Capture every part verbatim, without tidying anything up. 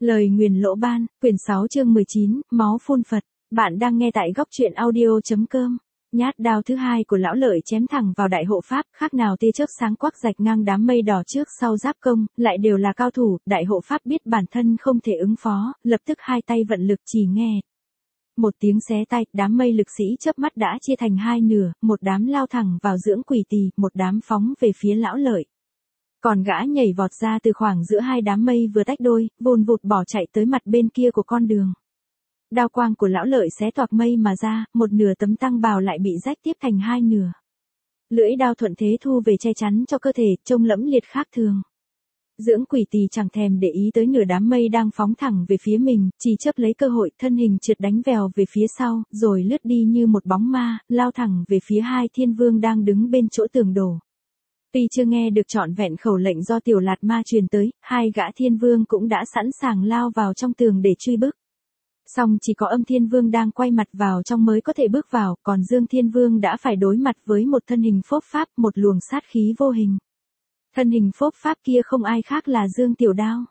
Lời nguyền lỗ ban, quyển sáu chương mười chín, máu phun Phật. Bạn đang nghe tại góc truyện audio.com. Nhát đao thứ hai của lão Lợi chém thẳng vào đại hộ pháp, khác nào tia chớp sáng quắc rạch ngang đám mây đỏ trước sau giáp công, lại đều là cao thủ. Đại hộ pháp biết bản thân không thể ứng phó, lập tức hai tay vận lực chỉ nghe. Một tiếng xé tay, đám mây lực sĩ chớp mắt đã chia thành hai nửa, một đám lao thẳng vào dưỡng quỷ tỳ, một đám phóng về phía lão Lợi. Còn gã nhảy vọt ra từ khoảng giữa hai đám mây vừa tách đôi, vùn vụt bỏ chạy tới mặt bên kia của con đường. Đao quang của lão Lợi xé toạc mây mà ra, một nửa tấm tăng bào lại bị rách tiếp thành hai nửa. Lưỡi đao thuận thế thu về che chắn cho cơ thể, trông lẫm liệt khác thường. Dưỡng quỷ tỳ chẳng thèm để ý tới nửa đám mây đang phóng thẳng về phía mình, chỉ chớp lấy cơ hội thân hình trượt đánh vèo về phía sau, rồi lướt đi như một bóng ma, lao thẳng về phía hai thiên vương đang đứng bên chỗ tường đổ. Tuy chưa nghe được trọn vẹn khẩu lệnh do Tiểu Lạt Ma truyền tới, hai gã thiên vương cũng đã sẵn sàng lao vào trong tường để truy bức. Song chỉ có Âm Thiên Vương đang quay mặt vào trong mới có thể bước vào, còn Dương Thiên Vương đã phải đối mặt với một thân hình phốp pháp, một luồng sát khí vô hình. Thân hình phốp pháp kia không ai khác là Dương Tiểu Đao.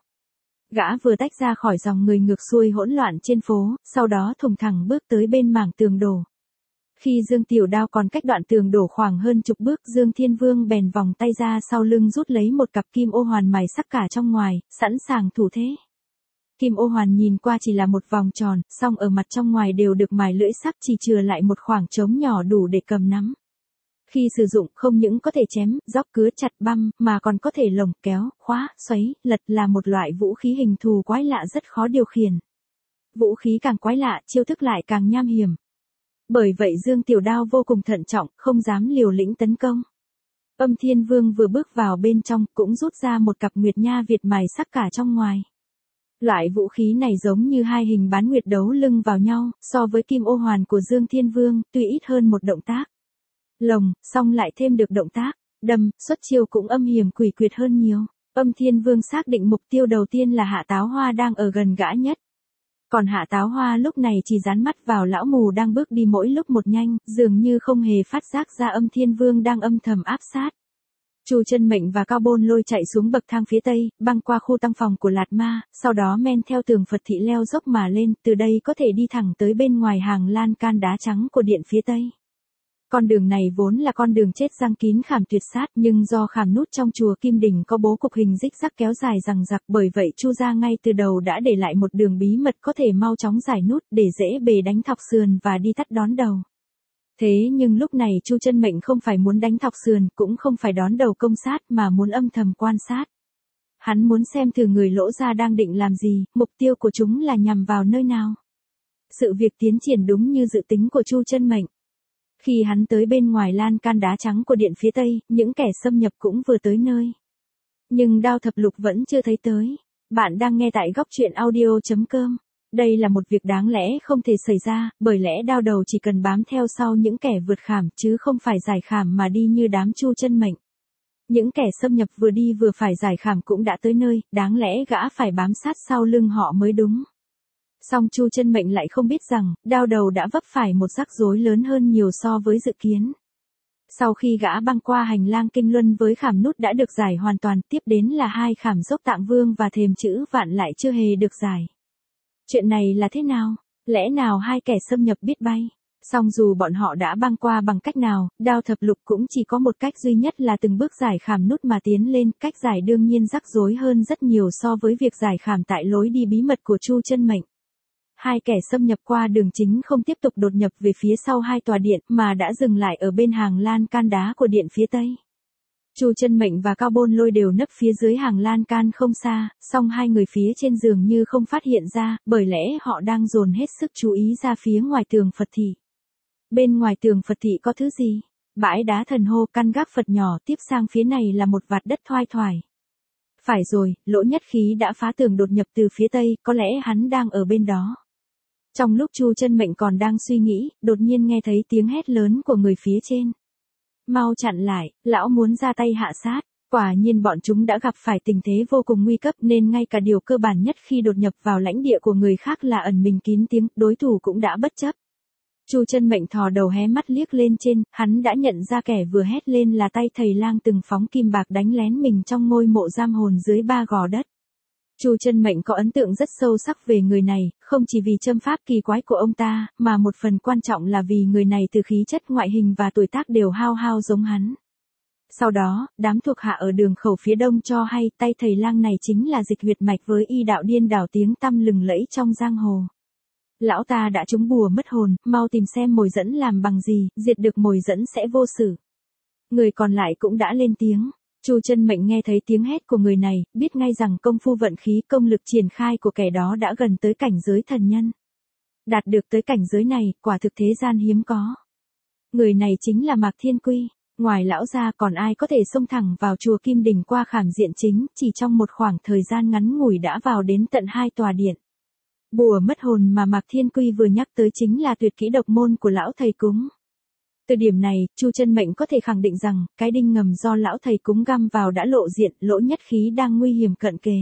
Gã vừa tách ra khỏi dòng người ngược xuôi hỗn loạn trên phố, sau đó thùng thẳng bước tới bên mảng tường đổ. Khi Dương Tiểu Đao còn cách đoạn tường đổ khoảng hơn chục bước, Dương Thiên Vương bèn vòng tay ra sau lưng rút lấy một cặp kim ô hoàn mài sắc cả trong ngoài, sẵn sàng thủ thế. Kim ô hoàn nhìn qua chỉ là một vòng tròn, song ở mặt trong ngoài đều được mài lưỡi sắc, chỉ chừa lại một khoảng trống nhỏ đủ để cầm nắm. Khi sử dụng không những có thể chém, róc cứa chặt băm, mà còn có thể lồng, kéo, khóa, xoáy, lật, là một loại vũ khí hình thù quái lạ rất khó điều khiển. Vũ khí càng quái lạ, chiêu thức lại càng nham hiểm. Bởi vậy Dương Tiểu Đao vô cùng thận trọng, không dám liều lĩnh tấn công. Âm Thiên Vương vừa bước vào bên trong, cũng rút ra một cặp nguyệt nha Việt mài sắc cả trong ngoài. Loại vũ khí này giống như hai hình bán nguyệt đấu lưng vào nhau, so với kim ô hoàn của Dương Thiên Vương, tuy ít hơn một động tác lồng, song lại thêm được động tác đâm, xuất chiêu cũng âm hiểm quỷ quyệt hơn nhiều. Âm Thiên Vương xác định mục tiêu đầu tiên là Hạ Táo Hoa đang ở gần gã nhất. Còn Hạ Táo Hoa lúc này chỉ dán mắt vào lão mù đang bước đi mỗi lúc một nhanh, dường như không hề phát giác ra Âm Thiên Vương đang âm thầm áp sát. Chu Chân Mệnh và Cao Bôn Lôi chạy xuống bậc thang phía tây, băng qua khu tăng phòng của Lạt Ma, sau đó men theo tường Phật thị leo dốc mà lên, từ đây có thể đi thẳng tới bên ngoài hàng lan can đá trắng của điện phía tây. Con đường này vốn là con đường chết giăng kín khảm tuyệt sát, nhưng do khảm nút trong chùa Kim Đỉnh có bố cục hình rích rắc kéo dài rằng rặc, bởi vậy Chu gia ngay từ đầu đã để lại một đường bí mật có thể mau chóng giải nút để dễ bề đánh thọc sườn và đi tắt đón đầu. Thế nhưng lúc này Chu Chân Mệnh không phải muốn đánh thọc sườn, cũng không phải đón đầu công sát, mà muốn âm thầm quan sát. Hắn muốn xem thử người Lỗ gia đang định làm gì, mục tiêu của chúng là nhằm vào nơi nào. Sự việc tiến triển đúng như dự tính của Chu Chân Mệnh. Khi hắn tới bên ngoài lan can đá trắng của điện phía tây, những kẻ xâm nhập cũng vừa tới nơi. Nhưng Đao Thập Lục vẫn chưa thấy tới. Bạn đang nghe tại góc truyện audio.com. Đây là một việc đáng lẽ không thể xảy ra, bởi lẽ Đao Đầu chỉ cần bám theo sau những kẻ vượt khảm, chứ không phải giải khảm mà đi như đám Chu Chân Mệnh. Những kẻ xâm nhập vừa đi vừa phải giải khảm cũng đã tới nơi, đáng lẽ gã phải bám sát sau lưng họ mới đúng. Song Chu Chân Mệnh lại không biết rằng, Đao Đầu đã vấp phải một rắc rối lớn hơn nhiều so với dự kiến. Sau khi gã băng qua hành lang kinh luân với khảm nút đã được giải hoàn toàn, tiếp đến là hai khảm dốc Tạng Vương và thềm chữ Vạn lại chưa hề được giải. Chuyện này là thế nào? Lẽ nào hai kẻ xâm nhập biết bay? Song dù bọn họ đã băng qua bằng cách nào, Đao Thập Lục cũng chỉ có một cách duy nhất là từng bước giải khảm nút mà tiến lên, cách giải đương nhiên rắc rối hơn rất nhiều so với việc giải khảm tại lối đi bí mật của Chu Chân Mệnh. Hai kẻ xâm nhập qua đường chính không tiếp tục đột nhập về phía sau hai tòa điện, mà đã dừng lại ở bên hàng lan can đá của điện phía tây. Chu Chân Mệnh và Cao Bôn Lôi đều nấp phía dưới hàng lan can không xa, song hai người phía trên dường như không phát hiện ra, bởi lẽ họ đang dồn hết sức chú ý ra phía ngoài tường Phật thị. Bên ngoài tường Phật thị có thứ gì? Bãi đá thần hô, căn gác Phật nhỏ, tiếp sang phía này là một vạt đất thoai thoải. Phải rồi, Lỗ Nhất Khí đã phá tường đột nhập từ phía tây, có lẽ hắn đang ở bên đó. Trong lúc Chu Chân Mệnh còn đang suy nghĩ, đột nhiên nghe thấy tiếng hét lớn của người phía trên. Mau chặn lại, lão muốn ra tay hạ sát. Quả nhiên bọn chúng đã gặp phải tình thế vô cùng nguy cấp, nên ngay cả điều cơ bản nhất khi đột nhập vào lãnh địa của người khác là ẩn mình kín tiếng, đối thủ cũng đã bất chấp. Chu Chân Mệnh thò đầu hé mắt liếc lên trên, hắn đã nhận ra kẻ vừa hét lên là tay thầy lang từng phóng kim bạc đánh lén mình trong ngôi mộ giam hồn dưới ba gò đất. Chu Chân Mệnh có ấn tượng rất sâu sắc về người này, không chỉ vì châm pháp kỳ quái của ông ta, mà một phần quan trọng là vì người này từ khí chất, ngoại hình và tuổi tác đều hao hao giống hắn. Sau đó, đám thuộc hạ ở đường khẩu phía đông cho hay tay thầy lang này chính là Dịch Huyệt Mạch với y đạo điên đảo tiếng tăm lừng lẫy trong giang hồ. Lão ta đã trúng bùa mất hồn, mau tìm xem mồi dẫn làm bằng gì, diệt được mồi dẫn sẽ vô xử. Người còn lại cũng đã lên tiếng. Chu Chân Mệnh nghe thấy tiếng hét của người này, biết ngay rằng công phu vận khí, công lực triển khai của kẻ đó đã gần tới cảnh giới thần nhân. Đạt được tới cảnh giới này, quả thực thế gian hiếm có. Người này chính là Mạc Thiên Quy. Ngoài lão ra còn ai có thể xông thẳng vào chùa Kim Đình qua khảm diện chính, chỉ trong một khoảng thời gian ngắn ngủi đã vào đến tận hai tòa điện. Bùa mất hồn mà Mạc Thiên Quy vừa nhắc tới chính là tuyệt kỹ độc môn của lão thầy cúng. Từ điểm này, Chu Chân Mệnh có thể khẳng định rằng, cái đinh ngầm do lão thầy cúng găm vào đã lộ diện, Lỗ Nhất Khí đang nguy hiểm cận kề.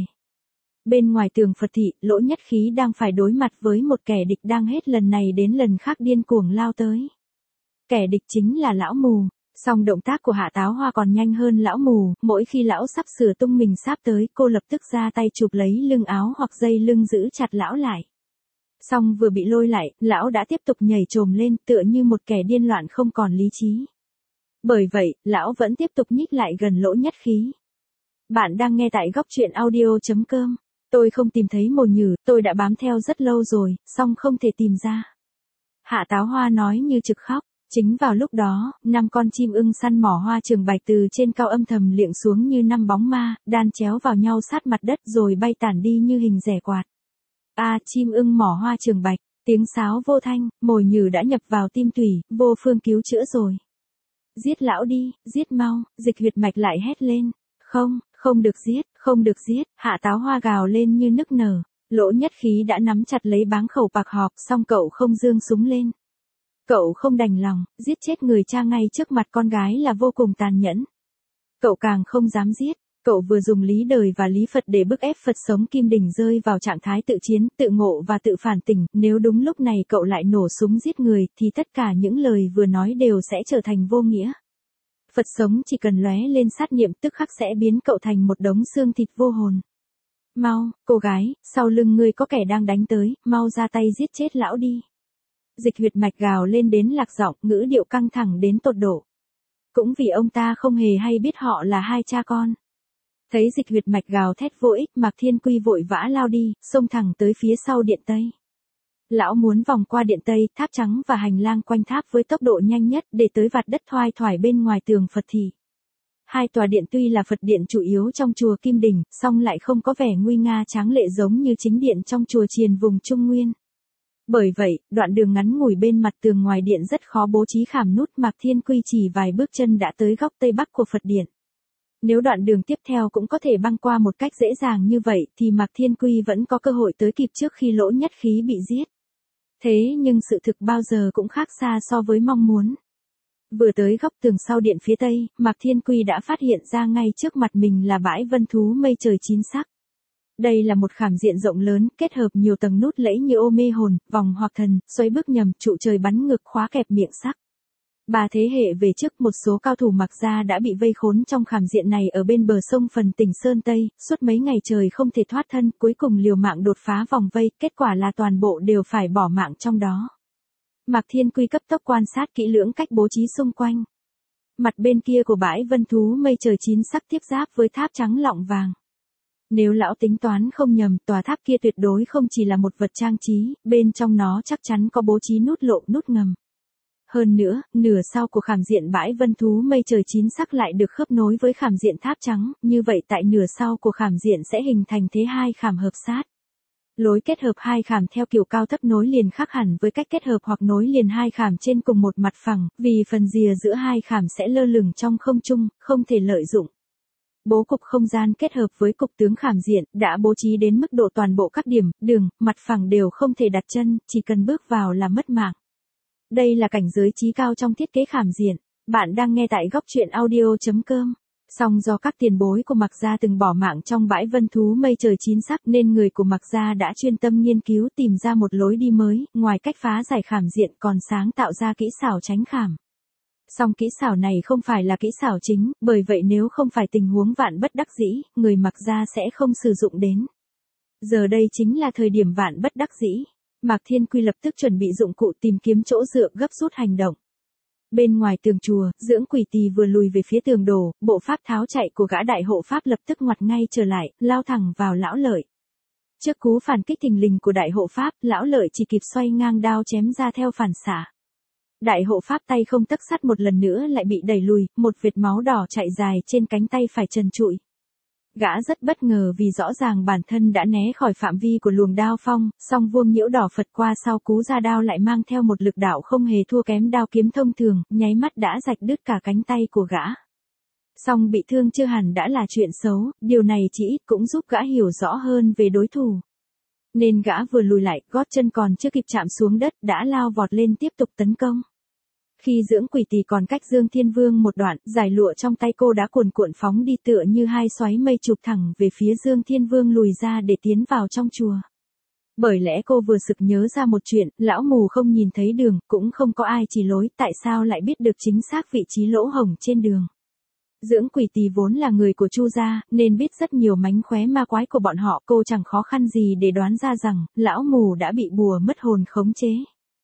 Bên ngoài tường Phật thị, Lỗ Nhất Khí đang phải đối mặt với một kẻ địch đang hết lần này đến lần khác điên cuồng lao tới. Kẻ địch chính là lão mù. Song động tác của Hạ Táo Hoa còn nhanh hơn lão mù, mỗi khi lão sắp sửa tung mình sáp tới, cô lập tức ra tay chụp lấy lưng áo hoặc dây lưng giữ chặt lão lại. Song vừa bị lôi lại, lão đã tiếp tục nhảy chồm lên, tựa như một kẻ điên loạn không còn lý trí. Bởi vậy, lão vẫn tiếp tục nhích lại gần Lỗ Nhất Khí. Bạn đang nghe tại góc truyện audio chấm com. Tôi không tìm thấy mồi nhử, tôi đã bám theo rất lâu rồi, song không thể tìm ra. Hạ Táo Hoa nói như trực khóc. Chính vào lúc đó, năm con chim ưng săn mỏ hoa trường bạch từ trên cao âm thầm liệng xuống như năm bóng ma, đan chéo vào nhau sát mặt đất rồi bay tản đi như hình rẻ quạt. A à, chim ưng mỏ hoa trường bạch, tiếng sáo vô thanh, mồi nhử đã nhập vào tim tủy, vô phương cứu chữa rồi. Giết lão đi, giết mau, Dịch Huyệt Mạch lại hét lên. Không, không được giết, không được giết, Hạ Táo Hoa gào lên như nức nở. Lỗ Nhất Khí đã nắm chặt lấy báng khẩu bạc họp, song cậu không giương súng lên. Cậu không đành lòng, giết chết người cha ngay trước mặt con gái là vô cùng tàn nhẫn. Cậu càng không dám giết, cậu vừa dùng lý đời và lý Phật để bức ép Phật sống Kim Đình rơi vào trạng thái tự chiến, tự ngộ và tự phản tỉnh, nếu đúng lúc này cậu lại nổ súng giết người thì tất cả những lời vừa nói đều sẽ trở thành vô nghĩa. Phật sống chỉ cần lóe lên sát niệm tức khắc sẽ biến cậu thành một đống xương thịt vô hồn. Mau, cô gái, sau lưng ngươi có kẻ đang đánh tới, mau ra tay giết chết lão đi. Dịch Huyệt Mạch gào lên đến lạc giọng, ngữ điệu căng thẳng đến tột độ. Cũng vì ông ta không hề hay biết họ là hai cha con. Thấy Dịch Huyệt Mạch gào thét vô ích, Mạc Thiên Quy vội vã lao đi, xông thẳng tới phía sau điện Tây. Lão muốn vòng qua điện Tây, tháp trắng và hành lang quanh tháp với tốc độ nhanh nhất để tới vạt đất thoai thoải bên ngoài tường Phật thị. Hai tòa điện tuy là Phật điện chủ yếu trong chùa Kim Đình, song lại không có vẻ nguy nga tráng lệ giống như chính điện trong chùa Triền vùng Trung Nguyên. Bởi vậy, đoạn đường ngắn ngủi bên mặt tường ngoài điện rất khó bố trí khảm nút, Mạc Thiên Quy chỉ vài bước chân đã tới góc tây bắc của Phật điện. Nếu đoạn đường tiếp theo cũng có thể băng qua một cách dễ dàng như vậy thì Mạc Thiên Quy vẫn có cơ hội tới kịp trước khi Lỗ Nhất Khí bị giết. Thế nhưng sự thực bao giờ cũng khác xa so với mong muốn. Vừa tới góc tường sau điện phía tây, Mạc Thiên Quy đã phát hiện ra ngay trước mặt mình là bãi vân thú mây trời chín sắc. Đây là một khảm diện rộng lớn, kết hợp nhiều tầng nút lẫy như ô mê hồn, vòng hoặc thần, xoáy bước nhầm, trụ trời bắn ngược, khóa kẹp miệng sắc. Ba thế hệ về trước một số cao thủ Mạc gia đã bị vây khốn trong khảm diện này ở bên bờ sông phần tỉnh Sơn Tây, suốt mấy ngày trời không thể thoát thân, cuối cùng liều mạng đột phá vòng vây, kết quả là toàn bộ đều phải bỏ mạng trong đó. Mạc Thiên Quy cấp tốc quan sát kỹ lưỡng cách bố trí xung quanh. Mặt bên kia của bãi vân thú mây trời chín sắc tiếp giáp với tháp trắng lọng vàng. Nếu lão tính toán không nhầm, tòa tháp kia tuyệt đối không chỉ là một vật trang trí, bên trong nó chắc chắn có bố trí nút lộ, nút ngầm. Hơn nữa, nửa sau của khảm diện bãi vân thú mây trời chín sắc lại được khớp nối với khảm diện tháp trắng, như vậy tại nửa sau của khảm diện sẽ hình thành thế hai khảm hợp sát. Lối kết hợp hai khảm theo kiểu cao thấp nối liền khác hẳn với cách kết hợp hoặc nối liền hai khảm trên cùng một mặt phẳng, vì phần rìa giữa hai khảm sẽ lơ lửng trong không trung, không thể lợi dụng. Bố cục không gian kết hợp với cục tướng khảm diện, đã bố trí đến mức độ toàn bộ các điểm, đường, mặt phẳng đều không thể đặt chân, chỉ cần bước vào là mất mạng. Đây là cảnh giới chí cao trong thiết kế khảm diện. Bạn đang nghe tại góc truyện audio chấm com. Song do các tiền bối của Mạc gia từng bỏ mạng trong bãi vân thú mây trời chín sắc nên người của Mạc gia đã chuyên tâm nghiên cứu tìm ra một lối đi mới, ngoài cách phá giải khảm diện còn sáng tạo ra kỹ xảo tránh khảm. Song kỹ xảo này không phải là kỹ xảo chính, bởi vậy nếu không phải tình huống vạn bất đắc dĩ, người Mạc gia sẽ không sử dụng đến. Giờ đây chính là thời điểm vạn bất đắc dĩ. Mạc Thiên Quy lập tức chuẩn bị dụng cụ tìm kiếm chỗ dựa gấp rút hành động. Bên ngoài tường chùa, Dưỡng Quỷ Tỳ vừa lùi về phía tường đổ, bộ pháp tháo chạy của gã đại hộ pháp lập tức ngoặt ngay trở lại, lao thẳng vào Lão Lợi. Trước cú phản kích thình lình của đại hộ pháp, Lão Lợi chỉ kịp xoay ngang đao chém ra theo phản xạ. Đại hộ pháp tay không tấc sắt một lần nữa lại bị đẩy lùi, một vệt máu đỏ chạy dài trên cánh tay phải trần trụi. Gã rất bất ngờ vì rõ ràng bản thân đã né khỏi phạm vi của luồng đao phong, song vuông nhiễu đỏ phật qua sau cú ra đao lại mang theo một lực đạo không hề thua kém đao kiếm thông thường, nháy mắt đã rạch đứt cả cánh tay của gã. Song bị thương chưa hẳn đã là chuyện xấu, điều này chỉ ít cũng giúp gã hiểu rõ hơn về đối thủ. Nên gã vừa lùi lại, gót chân còn chưa kịp chạm xuống đất, đã lao vọt lên tiếp tục tấn công. Khi Dưỡng Quỷ Tỳ còn cách Dương Thiên Vương một đoạn, giải lụa trong tay cô đã cuồn cuộn phóng đi tựa như hai xoáy mây chụp thẳng về phía Dương Thiên Vương lùi ra để tiến vào trong chùa. Bởi lẽ cô vừa sực nhớ ra một chuyện, lão mù không nhìn thấy đường, cũng không có ai chỉ lối, tại sao lại biết được chính xác vị trí lỗ hổng trên đường. Dưỡng Quỷ Tỳ vốn là người của Chu gia, nên biết rất nhiều mánh khóe ma quái của bọn họ, cô chẳng khó khăn gì để đoán ra rằng, lão mù đã bị bùa mất hồn khống chế.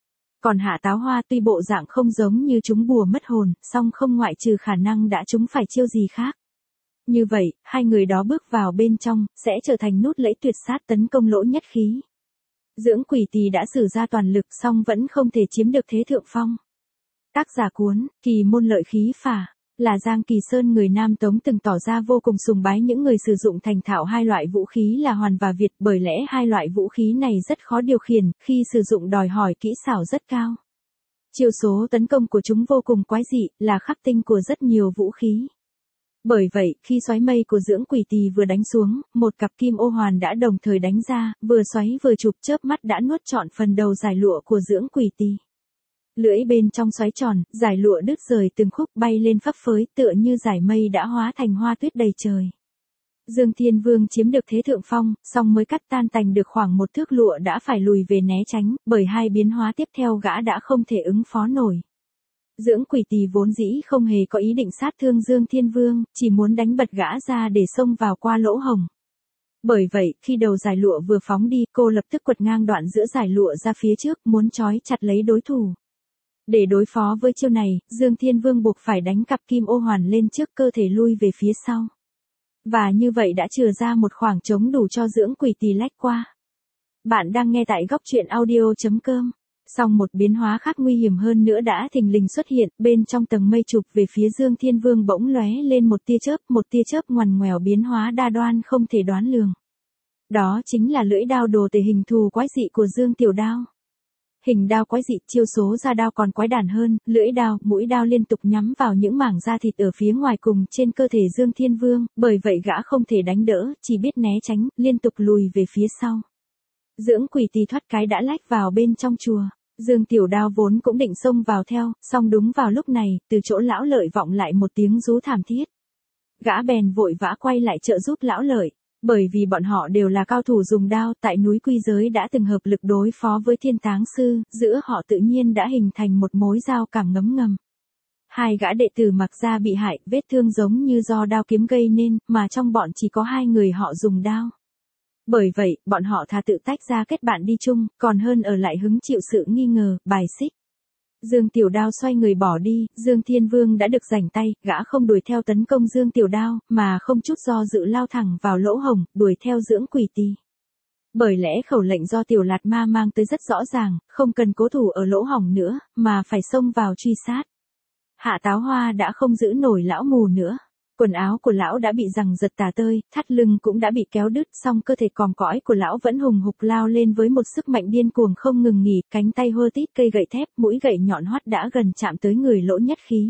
Còn Hạ Táo Hoa tuy bộ dạng không giống như chúng bùa mất hồn, song không ngoại trừ khả năng đã chúng phải chiêu gì khác. Như vậy, hai người đó bước vào bên trong, sẽ trở thành nút lẫy tuyệt sát tấn công Lỗ Nhất Khí. Dưỡng Quỷ Tỳ đã sử ra toàn lực song vẫn không thể chiếm được thế thượng phong. Tác giả cuốn, Kỳ Môn Lợi Khí Phả, là Giang Kỳ Sơn người Nam Tống từng tỏ ra vô cùng sùng bái những người sử dụng thành thạo hai loại vũ khí là Hoàn và Việt, bởi lẽ hai loại vũ khí này rất khó điều khiển, khi sử dụng đòi hỏi kỹ xảo rất cao. Chiêu số tấn công của chúng vô cùng quái dị, là khắc tinh của rất nhiều vũ khí. Bởi vậy, khi xoáy mây của Dưỡng Quỷ Tỳ vừa đánh xuống, một cặp kim ô hoàn đã đồng thời đánh ra, vừa xoáy vừa chụp chớp mắt đã nuốt trọn phần đầu giải lụa của Dưỡng Quỷ Tỳ. Lưỡi bên trong xoáy tròn, giải lụa đứt rời từng khúc bay lên phấp phới tựa như giải mây đã hóa thành hoa tuyết đầy trời. Dương Thiên Vương chiếm được thế thượng phong, song mới cắt tan tành được khoảng một thước lụa đã phải lùi về né tránh, bởi hai biến hóa tiếp theo gã đã không thể ứng phó nổi. Dưỡng Quỷ Tỳ vốn dĩ không hề có ý định sát thương Dương Thiên Vương, chỉ muốn đánh bật gã ra để xông vào qua lỗ hổng. Bởi vậy, khi đầu giải lụa vừa phóng đi, cô lập tức quật ngang đoạn giữa giải lụa ra phía trước, muốn trói chặt lấy đối thủ. Để đối phó với chiêu này, Dương Thiên Vương buộc phải đánh cặp kim ô hoàn lên trước cơ thể lui về phía sau. Và như vậy đã chừa ra một khoảng trống đủ cho Dưỡng Quỷ Tỳ lách qua. Bạn đang nghe tại góc truyện audio chấm com. Song một biến hóa khác nguy hiểm hơn nữa đã thình lình xuất hiện, bên trong tầng mây chụp về phía Dương Thiên Vương bỗng lóe lên một tia chớp, một tia chớp ngoằn ngoèo biến hóa đa đoan không thể đoán lường. Đó chính là lưỡi đao đồ tể hình thù quái dị của Dương Tiểu Đao. Hình đao quái dị, chiêu số ra đao còn quái đản hơn, lưỡi đao, mũi đao liên tục nhắm vào những mảng da thịt ở phía ngoài cùng trên cơ thể Dương Thiên Vương, bởi vậy gã không thể đánh đỡ, chỉ biết né tránh, liên tục lùi về phía sau. Dưỡng Quỷ Tỳ thoát cái đã lách vào bên trong chùa. Dương Tiểu Đao vốn cũng định xông vào theo, song đúng vào lúc này, từ chỗ Lão Lợi vọng lại một tiếng rú thảm thiết. Gã bèn vội vã quay lại trợ giúp Lão Lợi. Bởi vì bọn họ đều là cao thủ dùng đao, tại núi Quy Giới đã từng hợp lực đối phó với Thiên Táng Sư, giữa họ tự nhiên đã hình thành một mối giao cảm ngấm ngầm. Hai gã đệ tử Mặc gia bị hại, vết thương giống như do đao kiếm gây nên, mà trong bọn chỉ có hai người họ dùng đao. Bởi vậy, bọn họ thà tự tách ra kết bạn đi chung, còn hơn ở lại hứng chịu sự nghi ngờ, bài xích. Dương Tiểu Đao xoay người bỏ đi, Dương Thiên Vương đã được rảnh tay, gã không đuổi theo tấn công Dương Tiểu Đao, mà không chút do dự lao thẳng vào lỗ hổng, đuổi theo Dưỡng Quỷ Tỳ. Bởi lẽ khẩu lệnh do Tiểu Lạt Ma mang tới rất rõ ràng, không cần cố thủ ở lỗ hổng nữa, mà phải xông vào truy sát. Hạ Táo Hoa đã không giữ nổi lão mù nữa. Quần áo của lão đã bị giằng giật tả tơi, thắt lưng cũng đã bị kéo đứt, song cơ thể còm cõi của lão vẫn hùng hục lao lên với một sức mạnh điên cuồng không ngừng nghỉ, cánh tay hơ tít cây gậy thép, mũi gậy nhọn hoắt đã gần chạm tới người Lỗ Nhất Khí.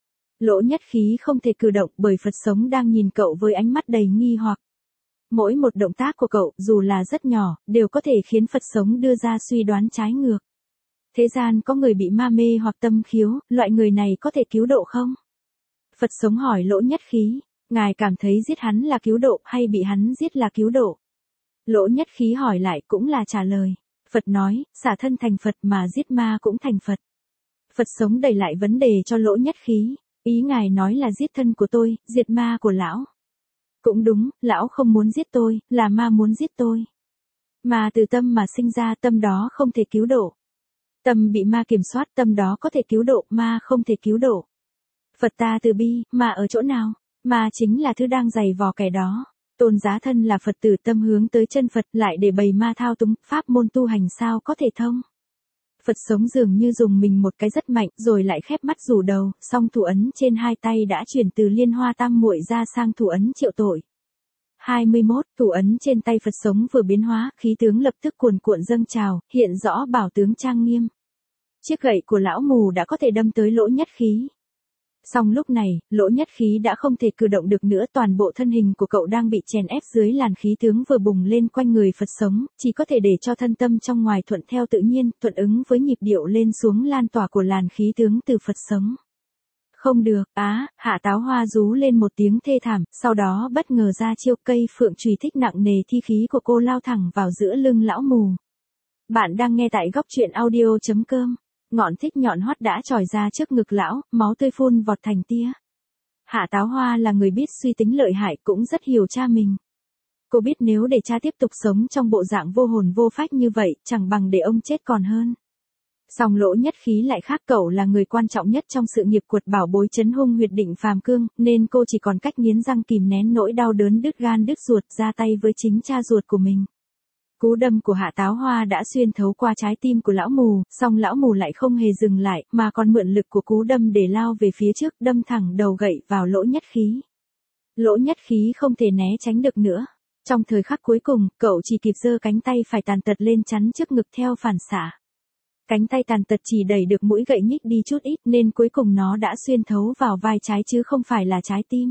Lỗ Nhất Khí không thể cử động bởi Phật sống đang nhìn cậu với ánh mắt đầy nghi hoặc. Mỗi một động tác của cậu, dù là rất nhỏ, đều có thể khiến Phật sống đưa ra suy đoán trái ngược. Thế gian có người bị ma mê hoặc tâm khiếu, loại người này có thể cứu độ không? Phật sống hỏi Lỗ Nhất Khí, ngài cảm thấy giết hắn là cứu độ hay bị hắn giết là cứu độ? Lỗ Nhất Khí hỏi lại cũng là trả lời. Phật nói, xả thân thành Phật mà giết ma cũng thành Phật. Phật sống đẩy lại vấn đề cho Lỗ Nhất Khí, ý ngài nói là giết thân của tôi, diệt ma của lão. Cũng đúng, lão không muốn giết tôi, là ma muốn giết tôi. Mà từ tâm mà sinh ra, tâm đó không thể cứu độ. Tâm bị ma kiểm soát, tâm đó có thể cứu độ, ma không thể cứu độ. Phật ta từ bi, mà ở chỗ nào? Ma chính là thứ đang giày vò kẻ đó. Tôn Giá thân là Phật tử, tâm hướng tới chân Phật, lại để bày ma thao túng, pháp môn tu hành sao có thể thông. Phật sống dường như dùng mình một cái rất mạnh, rồi lại khép mắt rủ đầu, song thủ ấn trên hai tay đã chuyển từ Liên Hoa Tam Muội ra sang thủ ấn triệu tội. hai mươi mốt, thủ ấn trên tay Phật sống vừa biến hóa, khí tướng lập tức cuồn cuộn dâng trào, hiện rõ bảo tướng trang nghiêm. Chiếc gậy của lão mù đã có thể đâm tới lỗ nhất khí. Song lúc này, lỗ nhất khí đã không thể cử động được nữa, toàn bộ thân hình của cậu đang bị chèn ép dưới làn khí tướng vừa bùng lên quanh người Phật sống, chỉ có thể để cho thân tâm trong ngoài thuận theo tự nhiên, thuận ứng với nhịp điệu lên xuống lan tỏa của làn khí tướng từ Phật sống. Không được, á, Hạ Táo Hoa rú lên một tiếng thê thảm, sau đó bất ngờ ra chiêu cây phượng chùy thích nặng nề thi khí của cô lao thẳng vào giữa lưng lão mù. Bạn đang nghe tại góc truyện audio chấm com. Ngọn thích nhọn hoắt đã chỏi ra trước ngực lão, máu tươi phun vọt thành tia. Hạ Táo Hoa là người biết suy tính lợi hại, cũng rất hiểu cha mình. Cô biết nếu để cha tiếp tục sống trong bộ dạng vô hồn vô phách như vậy, chẳng bằng để ông chết còn hơn. Song lỗ nhất khí lại khác, cậu là người quan trọng nhất trong sự nghiệp cuột bảo bối trấn hung huyệt định phàm cương, nên cô chỉ còn cách nghiến răng kìm nén nỗi đau đớn đứt gan đứt ruột, ra tay với chính cha ruột của mình. Cú đâm của Hạ Táo Hoa đã xuyên thấu qua trái tim của lão mù, song lão mù lại không hề dừng lại, mà còn mượn lực của cú đâm để lao về phía trước, đâm thẳng đầu gậy vào lỗ nhất khí. Lỗ nhất khí không thể né tránh được nữa. Trong thời khắc cuối cùng, cậu chỉ kịp giơ cánh tay phải tàn tật lên chắn trước ngực theo phản xạ. Cánh tay tàn tật chỉ đẩy được mũi gậy nhích đi chút ít, nên cuối cùng nó đã xuyên thấu vào vai trái chứ không phải là trái tim.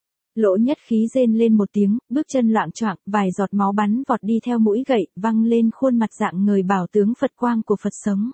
Lỗ nhất khí rên lên một tiếng, bước chân loạng choạng, vài giọt máu bắn vọt đi theo mũi gậy, văng lên khuôn mặt dạng người bảo tướng Phật quang của Phật sống.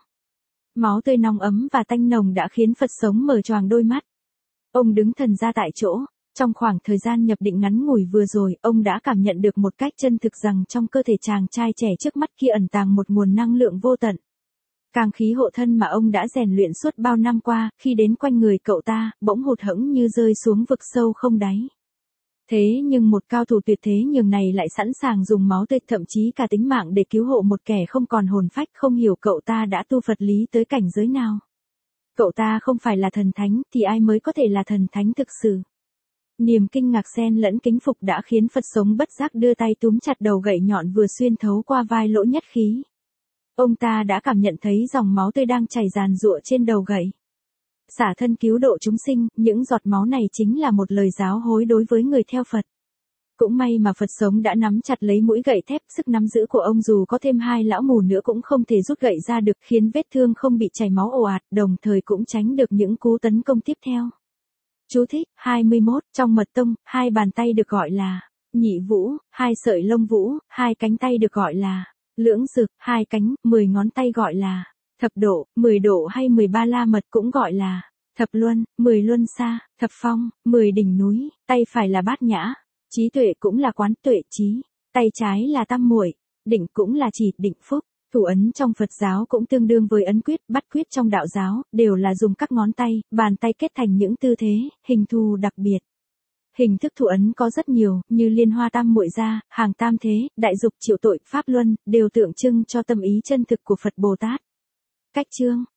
Máu tươi nóng ấm và tanh nồng đã khiến Phật sống mở choàng đôi mắt. Ông đứng thần ra tại chỗ. Trong khoảng thời gian nhập định ngắn ngủi vừa rồi, ông đã cảm nhận được một cách chân thực rằng trong cơ thể chàng trai trẻ trước mắt kia ẩn tàng một nguồn năng lượng vô tận. Càng khí hộ thân mà ông đã rèn luyện suốt bao năm qua, khi đến quanh người cậu ta, bỗng hụt hẫng như rơi xuống vực sâu không đáy. Thế nhưng một cao thủ tuyệt thế nhường này lại sẵn sàng dùng máu tươi, thậm chí cả tính mạng để cứu hộ một kẻ không còn hồn phách, không hiểu cậu ta đã tu Phật lý tới cảnh giới nào. Cậu ta không phải là thần thánh, thì ai mới có thể là thần thánh thực sự. Niềm kinh ngạc xen lẫn kính phục đã khiến Phật sống bất giác đưa tay túm chặt đầu gậy nhọn vừa xuyên thấu qua vai lỗ nhất khí. Ông ta đã cảm nhận thấy dòng máu tươi đang chảy ràn rụa trên đầu gậy. Xả thân cứu độ chúng sinh, những giọt máu này chính là một lời giáo hối đối với người theo Phật. Cũng may mà Phật sống đã nắm chặt lấy mũi gậy thép, sức nắm giữ của ông dù có thêm hai lão mù nữa cũng không thể rút gậy ra được, khiến vết thương không bị chảy máu ồ ạt, đồng thời cũng tránh được những cú tấn công tiếp theo. Chú thích, hai mươi mốt, trong mật tông, hai bàn tay được gọi là nhị vũ, hai sợi lông vũ, hai cánh tay được gọi là lưỡng dực, hai cánh, mười ngón tay gọi là thập độ, mười độ hay mười ba la mật cũng gọi là thập luân, mười luân xa, thập phong, mười đỉnh núi, tay phải là bát nhã, trí tuệ cũng là quán tuệ trí, tay trái là tam muội, định cũng là chỉ định phúc. Thủ ấn trong Phật giáo cũng tương đương với ấn quyết, bắt quyết trong đạo giáo, đều là dùng các ngón tay, bàn tay kết thành những tư thế, hình thù đặc biệt. Hình thức thủ ấn có rất nhiều, như Liên Hoa Tam Muội gia, hàng tam thế, đại dục triệu tội, pháp luân, đều tượng trưng cho tâm ý chân thực của Phật Bồ Tát. Cách chương